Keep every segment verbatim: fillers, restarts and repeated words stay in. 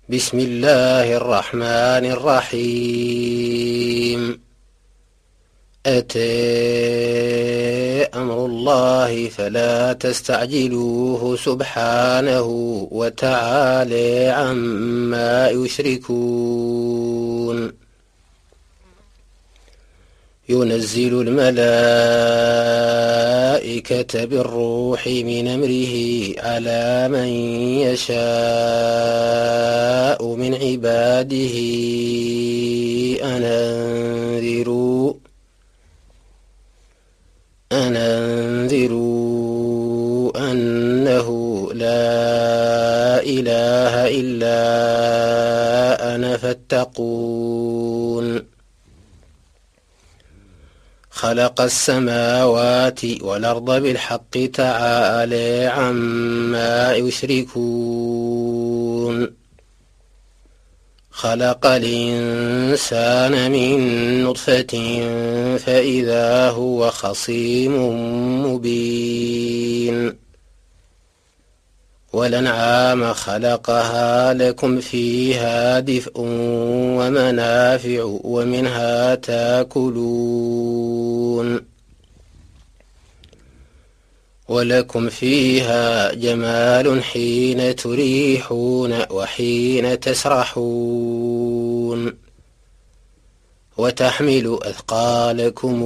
بسم الله الرحمن الرحيم. أتى أمر الله فلا تستعجلوه سبحانه وتعالى عما يشركون. ينزل الملائكة بالروح من أمره على من يشاء من عباده أن أنذروا أن أنذروا أنه لا إله إلا أنا فاتقون. خلق السماوات والأرض بالحق تعالى عما يشركون. خلق الإنسان من نطفة فإذا هو خصيم مبين. والأنعام خلقها لكم فيها دفء ومنافع ومنها تاكلون. ولكم فيها جمال حين تريحون وحين تسرحون. وتحمل أثقالكم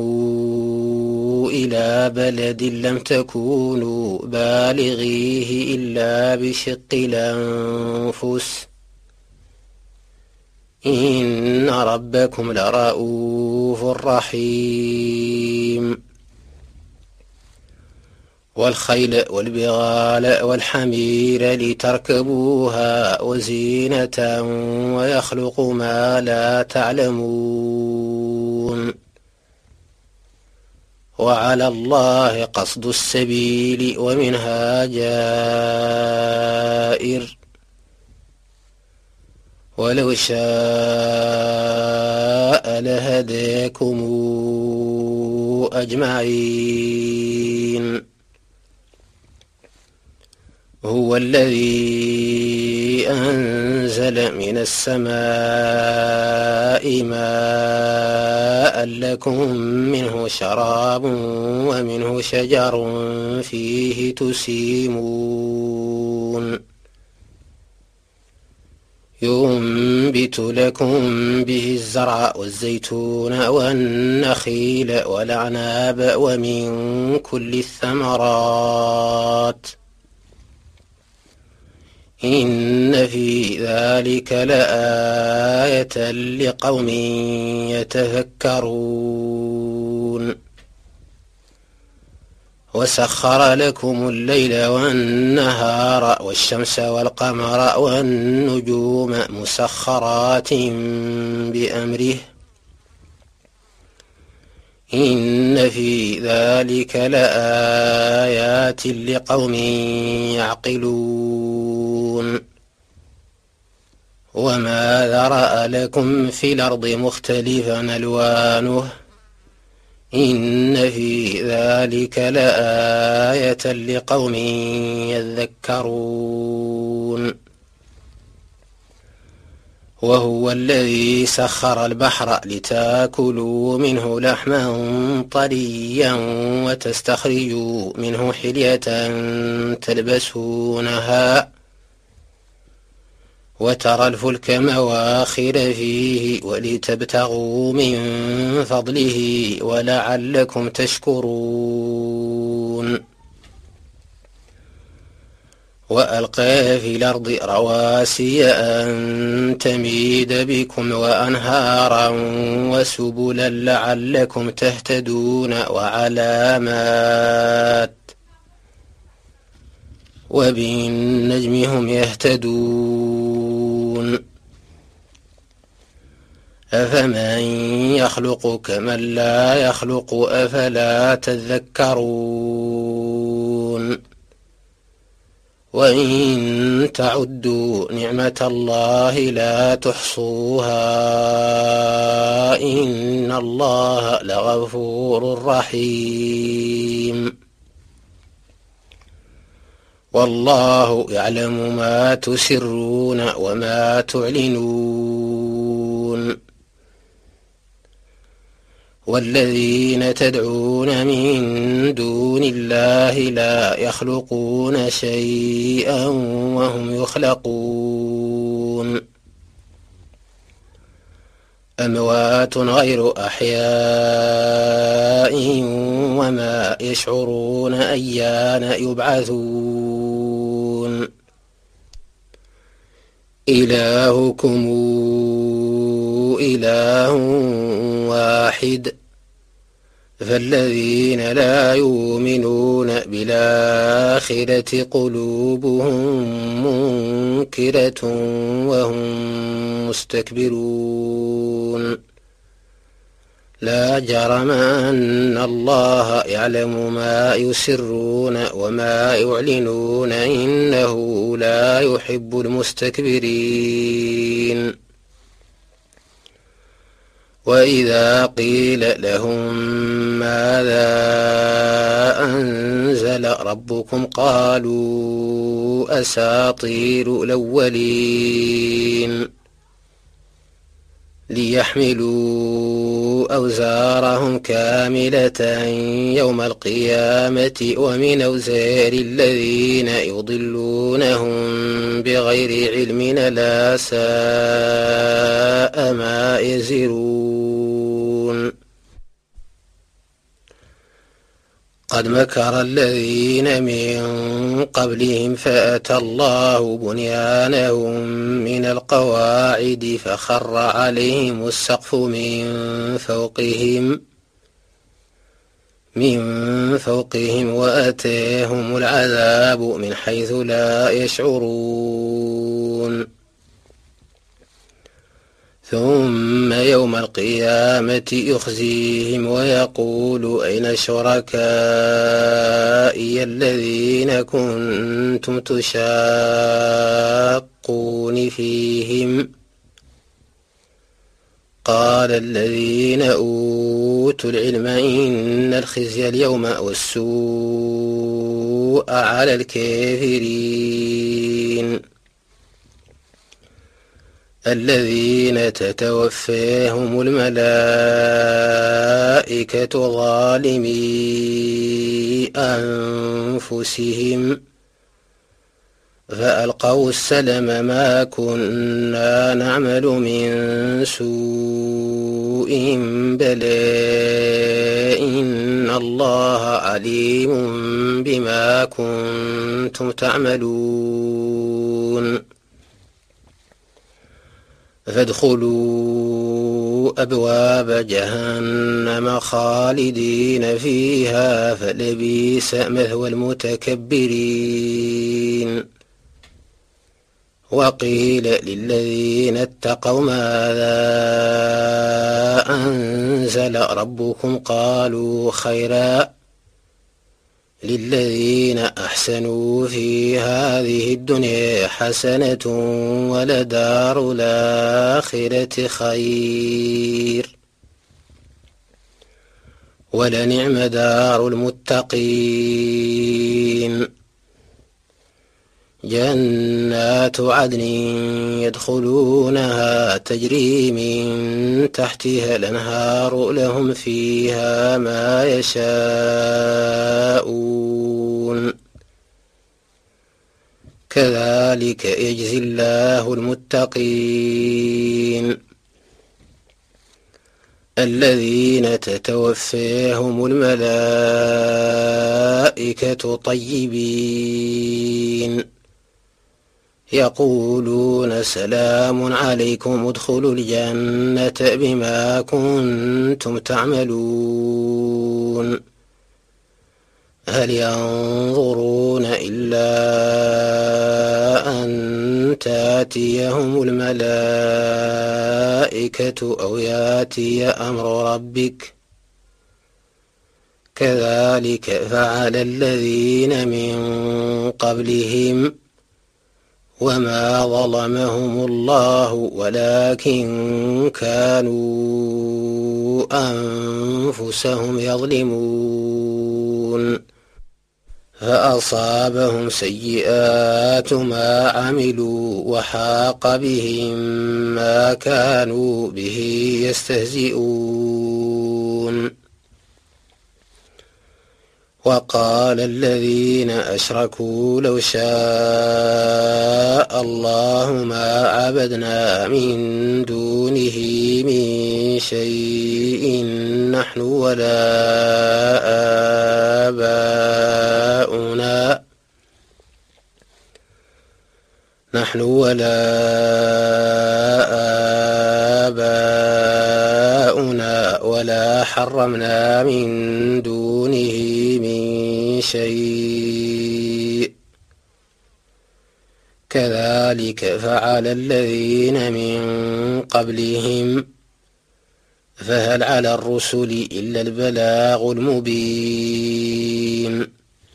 إلى بلد لم تكونوا بالغيه إلا بشق الأنفس إن ربكم لرؤوف رحيم. والخيل والبغال والحمير لتركبوها وزينة ويخلق ما لا تعلمون. وعلى الله قصد السبيل ومنها جائر. ولو شاء لهداكم أجمعين. هو الذي أنزل من السماء ماء لكم منه شراب ومنه شجر فيه تسيمون. ينبت لكم به الزرع والزيتون والنخيل والأعناب ومن كل الثمرات إن في ذلك لآية لقوم يتفكرون. وسخر لكم الليل والنهار والشمس والقمر والنجوم مسخرات بأمره إن في ذلك لآيات لقوم يعقلون. وما ذرأ لكم في الأرض مختلفا ألوانه إن في ذلك لآية لقوم يذكرون. وهو الذي سخر البحر لتاكلوا منه لحما طريا وتستخرجوا منه حلية تلبسونها وترى الفلك مواخر فيه ولتبتغوا من فضله ولعلكم تشكرون. وألقى في الأرض رواسي أن تميد بكم وأنهارا وسبلا لعلكم تهتدون وعلامات وبالنجم هم يهتدون. أفمن يخلق كمن لا يخلق أفلا تذكرون. وإن تعدوا نعمة الله لا تحصوها إن الله لغفور رحيم. والله يعلم ما تسرون وما تعلنون والذين تدعون من دون الله لا يخلقون شيئا وهم يخلقون أموات غير أحياء وما يشعرون أيان يبعثون إلهكم إله واحد فالذين لا يؤمنون بالآخرة قلوبهم منكرة وهم مستكبرون لا جرم أن الله يعلم ما يسرون وما يعلنون إنه لا يحب المستكبرين وإذا قيل لهم ماذا أنزل ربكم قالوا أساطير الأولين ليحملوا أوزارهم كاملة يوم القيامة ومن أوزار الذين يضلونهم بغير علم لا ساء ما يزرون قد مكر الذين من قبلهم فأتى الله بنيانهم من القواعد فخر عليهم السقف من فوقهم من فوقهم وأتاهم العذاب من حيث لا يشعرون ثم يوم القيامة يخزيهم ويقول أين شركائي الذين كنتم تشاقون فيهم قال الذين أوتوا العلم إن الخزي اليوم والسوء على الكافرين الذين تتوفاهم الملائكة ظالمي أنفسهم فألقوا السلم ما كنا نعمل من سوء بلى إن الله عليم بما كنتم تعملون فادخلوا أبواب جهنم خالدين فيها فلبئس مثوى المتكبرين وقيل للذين اتقوا ماذا أنزل ربكم قالوا خيرا للذين أحسنوا في هذه الدنيا حسنة ولدار الآخرة خير ولنعم دار المتقين جنات عدن يدخلونها تجري من تحتها الأنهار لهم فيها ما يشاءون كذلك يجزي الله المتقين الذين تتوفاهم الملائكة طيبين يقولون سلام عليكم ادخلوا الجنة بما كنتم تعملون هل ينظرون إلا أن تاتيهم الملائكة أو ياتي أمر ربك كذلك فعل الذين من قبلهم وما ظلمهم الله ولكن كانوا أنفسهم يظلمون فأصابهم سيئات ما عملوا وحاق بهم ما كانوا به يستهزئون. وقال الذين أشركوا لو شاء الله ما عبدنا من دونه من شيء نحن ولا آباؤنا نحن ولا آباؤنا ولا حرمنا من دونه من شيء كذلك فعل الذين من قبلهم فهل على الرسل إلا البلاغ المبين.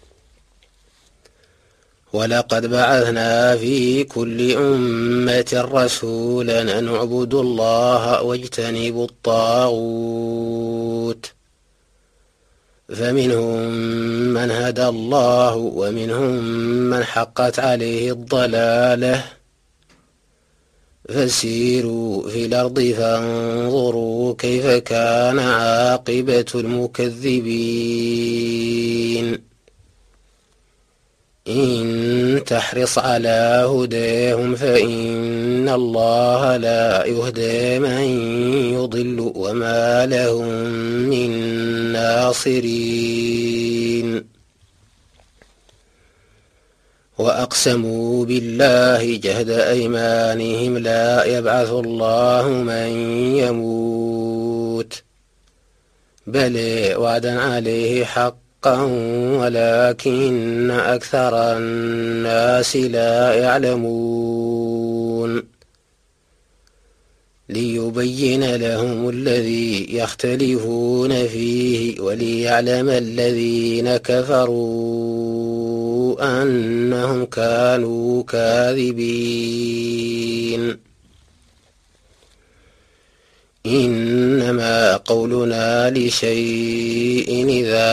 ولقد بعثنا في كل أمة رسولا أن اعبدوا الله واجتنبوا الطاغوت فمنهم من هدى الله ومنهم من حقت عليه الضلالة فسيروا في الأرض فانظروا كيف كان عاقبة المكذبين. إن تحرص على هداهم فإن الله لا يهدي من يضل وما لهم من ناصرين. وأقسموا بالله جهد أيمانهم لا يبعث الله من يموت بل وعدا عليه حقا ولكن أكثر الناس لا يعلمون. ليبين لهم الذي يختلفون فيه وليعلم الذين كفروا أنهم كانوا كاذبين. إنما قولنا لشيء إذا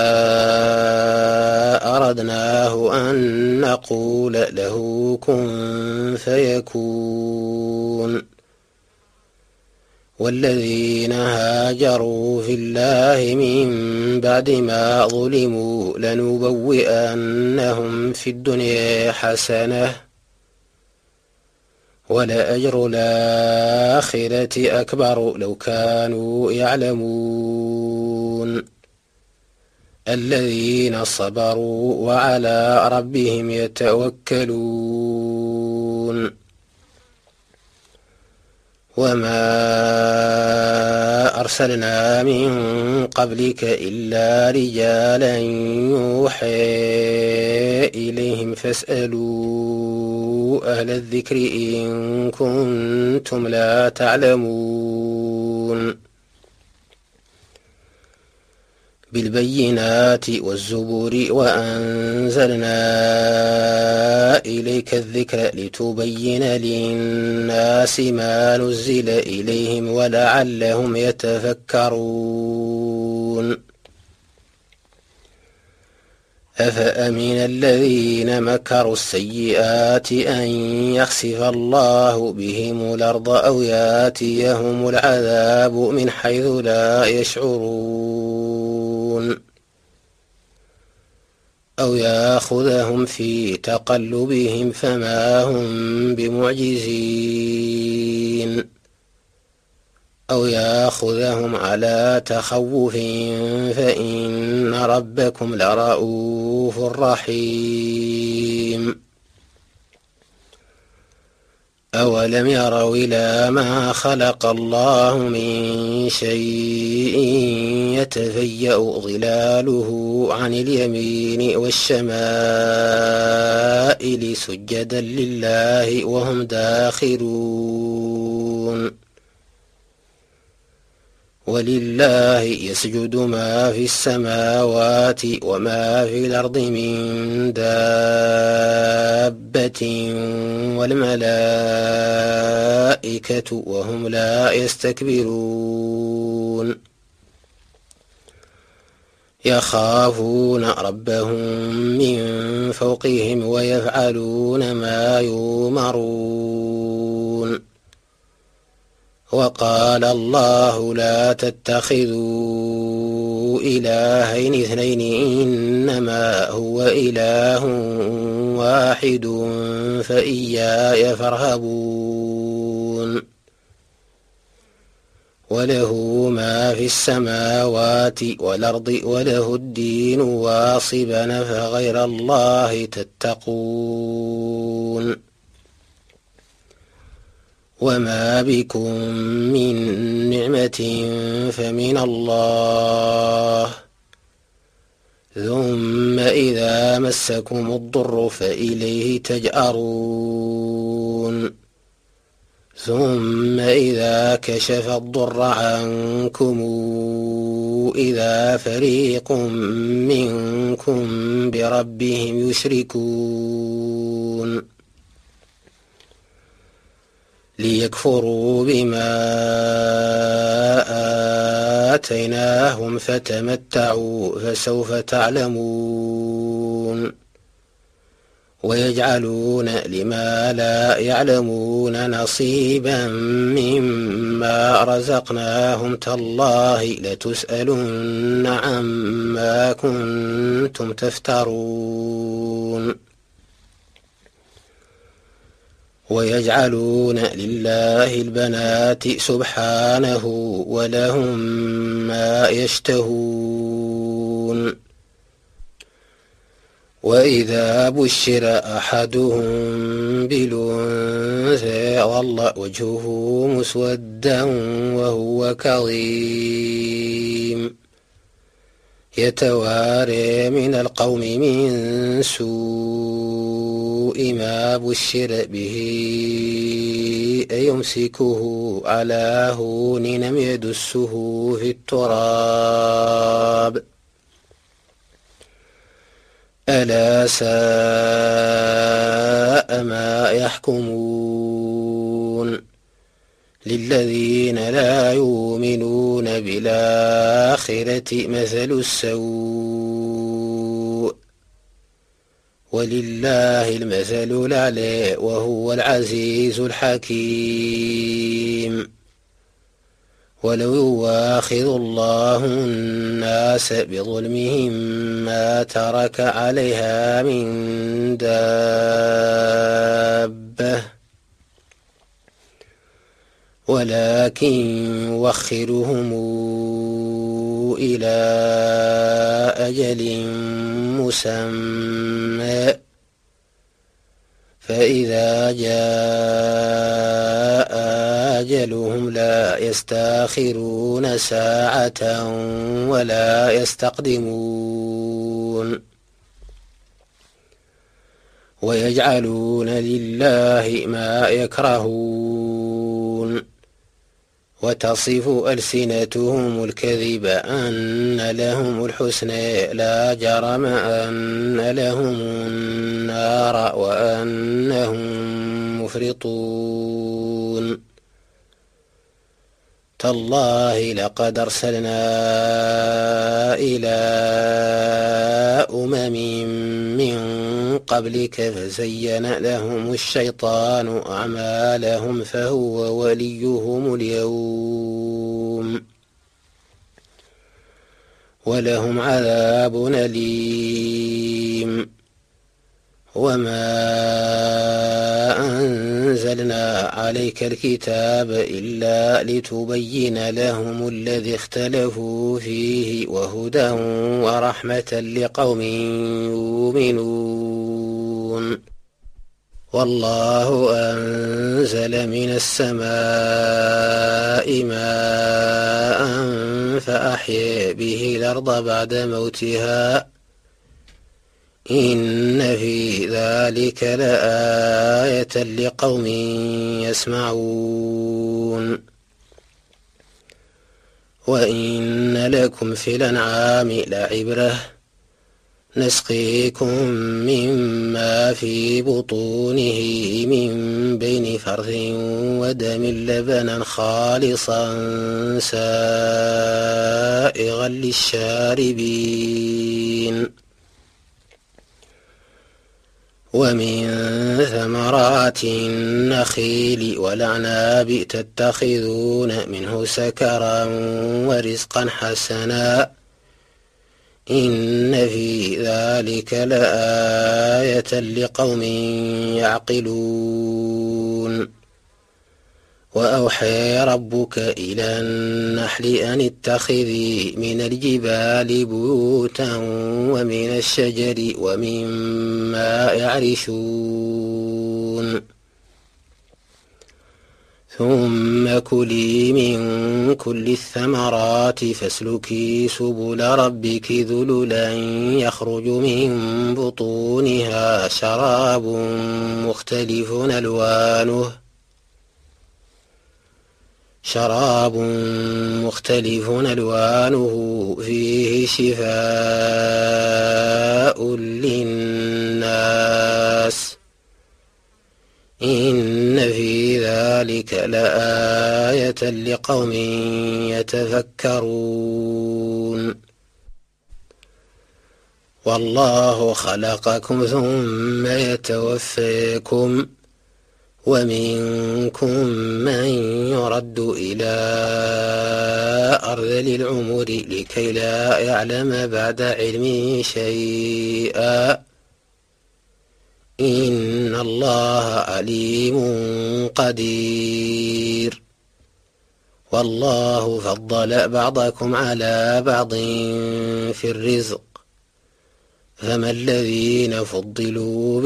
أردناه أن نقول له كن فيكون. والذين هاجروا في الله من بعد ما ظلموا لنبوئنهم في الدنيا حسنة ولأجر الآخرة أكبر لو كانوا يعلمون. الذين صبروا وعلى ربهم يتوكلون. وما أرسلنا من قبلك إلا رجالا يوحى إليهم فاسألوا أهل الذكر إن كنتم لا تعلمون. بالبينات والزبور وأنزلنا إليك الذكر لتبين للناس ما نزل إليهم ولعلهم يتفكرون. أفأمن الذين مكروا السيئات أن يخسف الله بهم الأرض أو ياتيهم العذاب من حيث لا يشعرون أو يأخذهم في تقلبهم فما هم بمعجزين أو يأخذهم على تخوف فإن ربكم لرؤوف رحيم. أولم يروا إلى ما خلق الله من شيء يتفيأ ظلاله عن اليمين والشمائل سجدا لله وهم داخرون. ولله يسجد ما في السماوات وما في الأرض من دابة والملائكة وهم لا يستكبرون. يخافون ربهم من فوقهم ويفعلون ما يؤمرون. وقال الله لا تتخذوا إلهين اثنين إنما هو إله واحد فإياي فارهبون. وله ما في السماوات والأرض وله الدين واصبا فغير الله تتقون. وما بكم من نعمة فمن الله ثم إذا مسكم الضر فإليه تجأرون. ثم إذا كشف الضر عنكم إذا فريق منكم بربهم يشركون ليكفروا بما آتيناهم فتمتعوا فسوف تعلمون. ويجعلون لما لا يعلمون نصيبا مما رزقناهم تالله لتسألن عما كنتم تفترون. ويجعلون لله البنات سبحانه ولهم ما يشتهون. وإذا بشر أحدهم بالأنثى ظل وجهه مسودا وهو كظيم يتوارى من القوم من سوء ما بشر به أيمسكه على هون لم يدسه في التراب ألا ساء ما يحكمون. للذين لا يؤمنون بالآخرة مثل السوء ولله المثل الأعلى وهو العزيز الحكيم. ولو يواخذ الله الناس بظلمهم ما ترك عليها من دابة ولكن يوخرهم إلى أجل مسمى فإذا جاء أجلهم لا يستأخرون ساعة ولا يستقدمون. ويجعلون لله ما يكرهون وتصف ألسنتهم الكذب أن لهم الحسنى لا جرم أن لهم النار وأنهم مفرطون. تالله لقد أرسلنا إلى أمم من قبلك فزين لهم الشيطان أعمالهم فهو وليهم اليوم ولهم عذاب أليم. وما أنزلنا عليك الكتاب إلا لتبين لهم الذي اختلفوا فيه وهدى ورحمة لقوم يؤمنون. والله أنزل من السماء ماء فأحيا به الأرض بعد موتها إن في ذلك لآية لقوم يسمعون. وإن لكم في الأنعام لعبرة نسقيكم مما في بطونه من بين فرث ودم لبنا خالصا سائغا للشاربين ومن ثمرات النخيل والأعناب تتخذون منه سكرا ورزقا حسنا إن في ذلك لآية لقوم يعقلون وأوحى ربك إلى النحل أن اتخذي من الجبال بيوتا ومن الشجر ومما يعرشون ثم كلي من كل الثمرات فاسلكي سبل ربك ذللا يخرج من بطونها شراب مختلف ألوانه شراب مختلف ألوانه فيه شفاء للناس إن في ذلك لآية لقوم يتفكرون والله خلقكم ثم يتوفيكم ومنكم من يرد إلى أرذل العمر لكي لا يعلم بعد علم شيئا إن الله عليم قدير والله فضل بعضكم على بعض في الرزق فما الذين فضلوا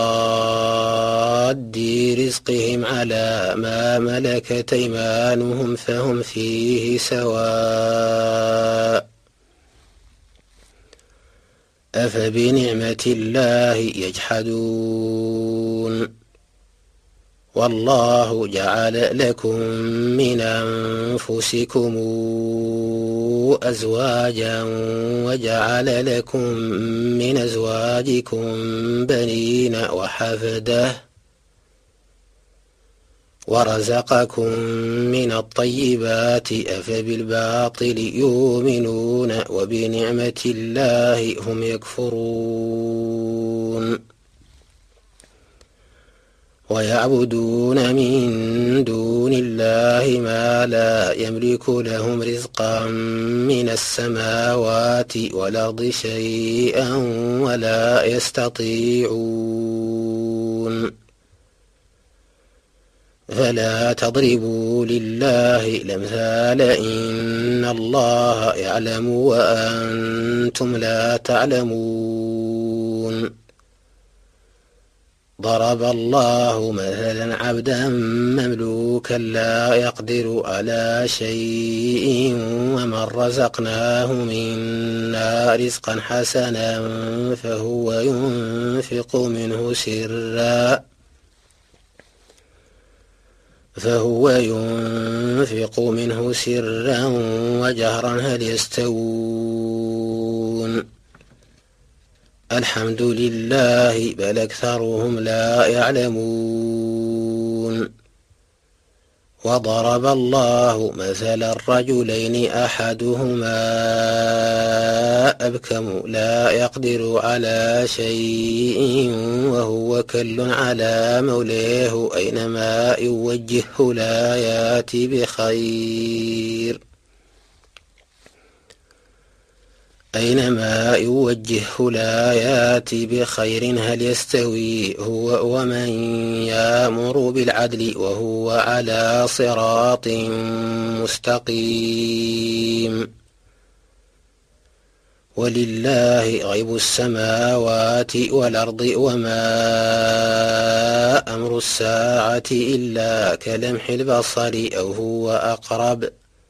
براد رزقهم على ما ملكت أيمانهم فهم فيه سواء أفبنعمة الله يجحدون والله جعل لكم من أنفسكم أزواجا وجعل لكم من أزواجكم بنين وحفدة ورزقكم من الطيبات أفبالباطل يؤمنون وبنعمة الله هم يكفرون ويعبدون من دون الله ما لا يملك لهم رزقا من السماوات والأرض شيئا ولا يستطيعون فلا تضربوا لله الأمثال إن الله يعلم وأنتم لا تعلمون ضرب الله مثلا عبدا مملوكا لا يقدر على شيء ومن رزقناه منا رزقا حسنا فهو ينفق منه سرا فهو ينفق منه سرا وجهرا هل يستوون الحمد لله بل أكثرهم لا يعلمون وضرب الله مثلا الرجلين أحدهما أبكم لا يقدر على شيء وهو كل على مولاه أينما يوجهه لا يأتي بخير أينما يوجهه لا يأتي بخير هل يستوي هو ومن يأمر بالعدل وهو على صراط مستقيم ولله غيب السماوات والأرض وما أمر الساعة إلا كلمح البصر أو هو أقرب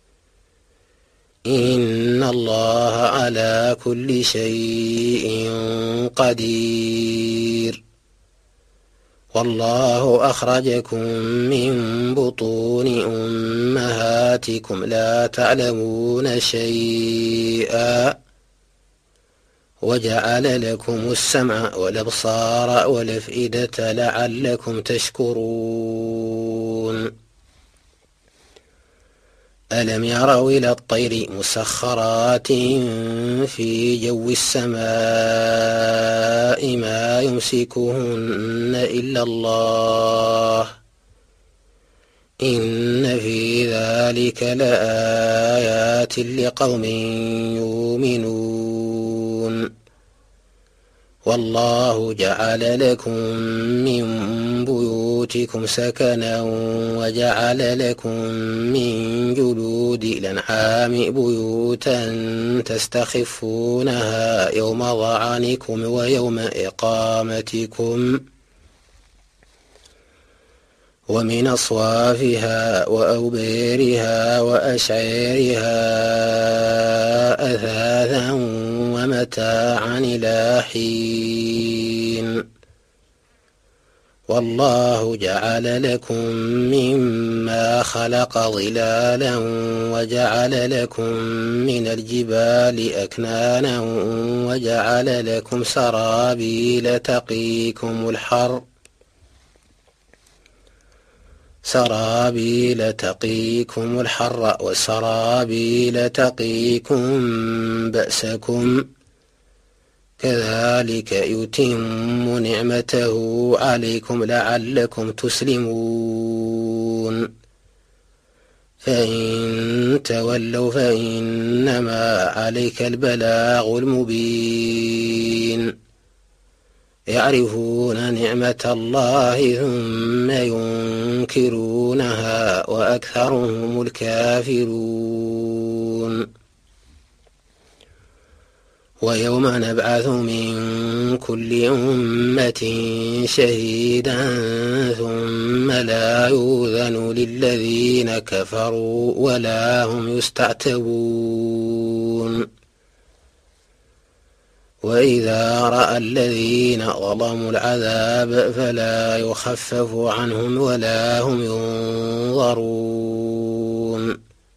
إن الله على كل شيء قدير والله أخرجكم من بطون أمهاتكم لا تعلمون شيئا وجعل لكم السمع والأبصار والأفئدة لعلكم تشكرون ألم يروا إلى الطير مسخرات في جو السماء ما يمسكهن إلا الله إن في ذلك لآيات لقوم يؤمنون والله جعل لكم من بيوتكم سكنا وجعل لكم من جلود الأنعام بيوتا تستخفونها يوم ظعنكم ويوم إقامتكم ومن أصوافها وأوبيرها وأشعيرها أثاثا ومتاعا إلى حين والله جعل لكم مما خلق ظلالا وجعل لكم من الجبال أكنانا وجعل لكم سرابيل تقيكم الحر سرابيل تقيكم الحر وسرابيل تقيكم بأسكم كذلك يتم نعمته عليكم لعلكم تسلمون فإن تولوا فإنما عليك البلاغ المبين يعرفون نعمة الله ثم ينكرونها وأكثرهم الكافرون ويوم نبعث من كل أمة شهيدا ثم لا يؤذن للذين كفروا ولا هم يستعتبون وإذا رأى الذين ظلموا العذاب فلا يخفف عنهم ولا هم ينظرون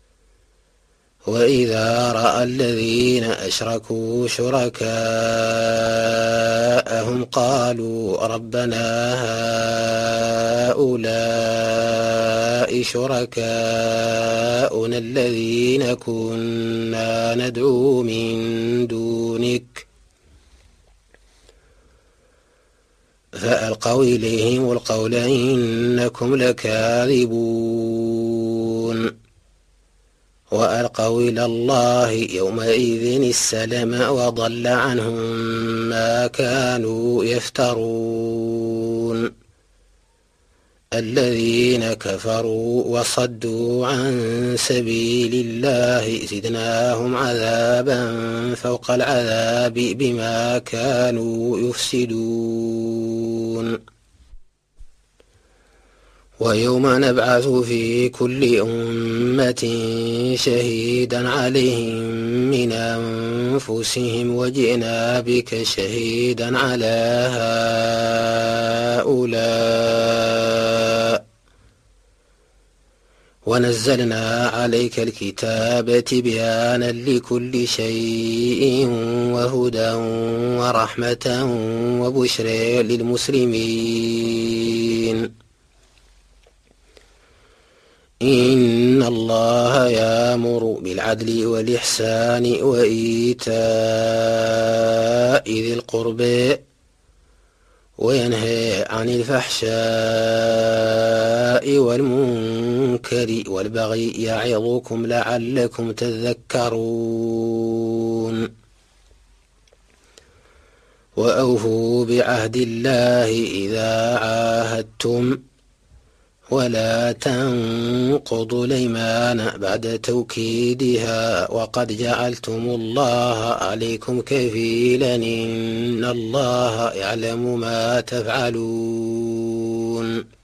وإذا رأى الذين أشركوا شركاءهم قالوا ربنا هؤلاء شركاؤنا الذين كنا ندعو من دونك فألقوا إليهم القول إنكم لكاذبون وألقوا إلى الله يومئذ السلم وضل عنهم ما كانوا يفترون الذين كفروا وصدوا عن سبيل الله زدناهم عذابا فوق العذاب بما كانوا يفسدون ويوم نبعث في كل أمة شهيدا عليهم من أنفسهم وجئنا بك شهيدا على هؤلاء ونزلنا عليك الكتاب تبيانا لكل شيء وهدى ورحمة وبشرى للمسلمين إن الله يأمر بالعدل والإحسان وإيتاء ذي القربى وينهى عن الفحشاء والمنكر والبغي يعظكم لعلكم تذكرون وأوفوا بعهد الله إذا عاهدتم ولا تنقضوا الأيمان بعد توكيدها وقد جعلتم الله عليكم كفيلا إن الله يعلم ما تفعلون